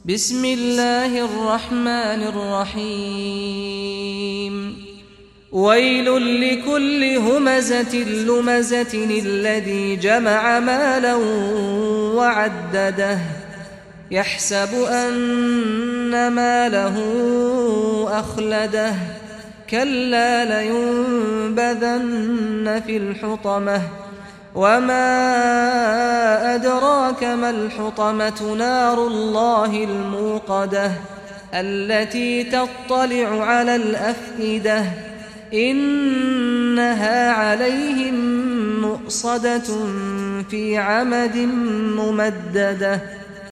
بسم الله الرحمن الرحيم ويل لكل همزة لمزة الذي جمع مالا وعدده يحسب أن ماله أخلده كلا لينبذن في الحطمة وما أدراك ما الحطمة نار الله الموقدة التي تطلع على الأفئدة إنها عليهم مؤصدة في عمد ممددة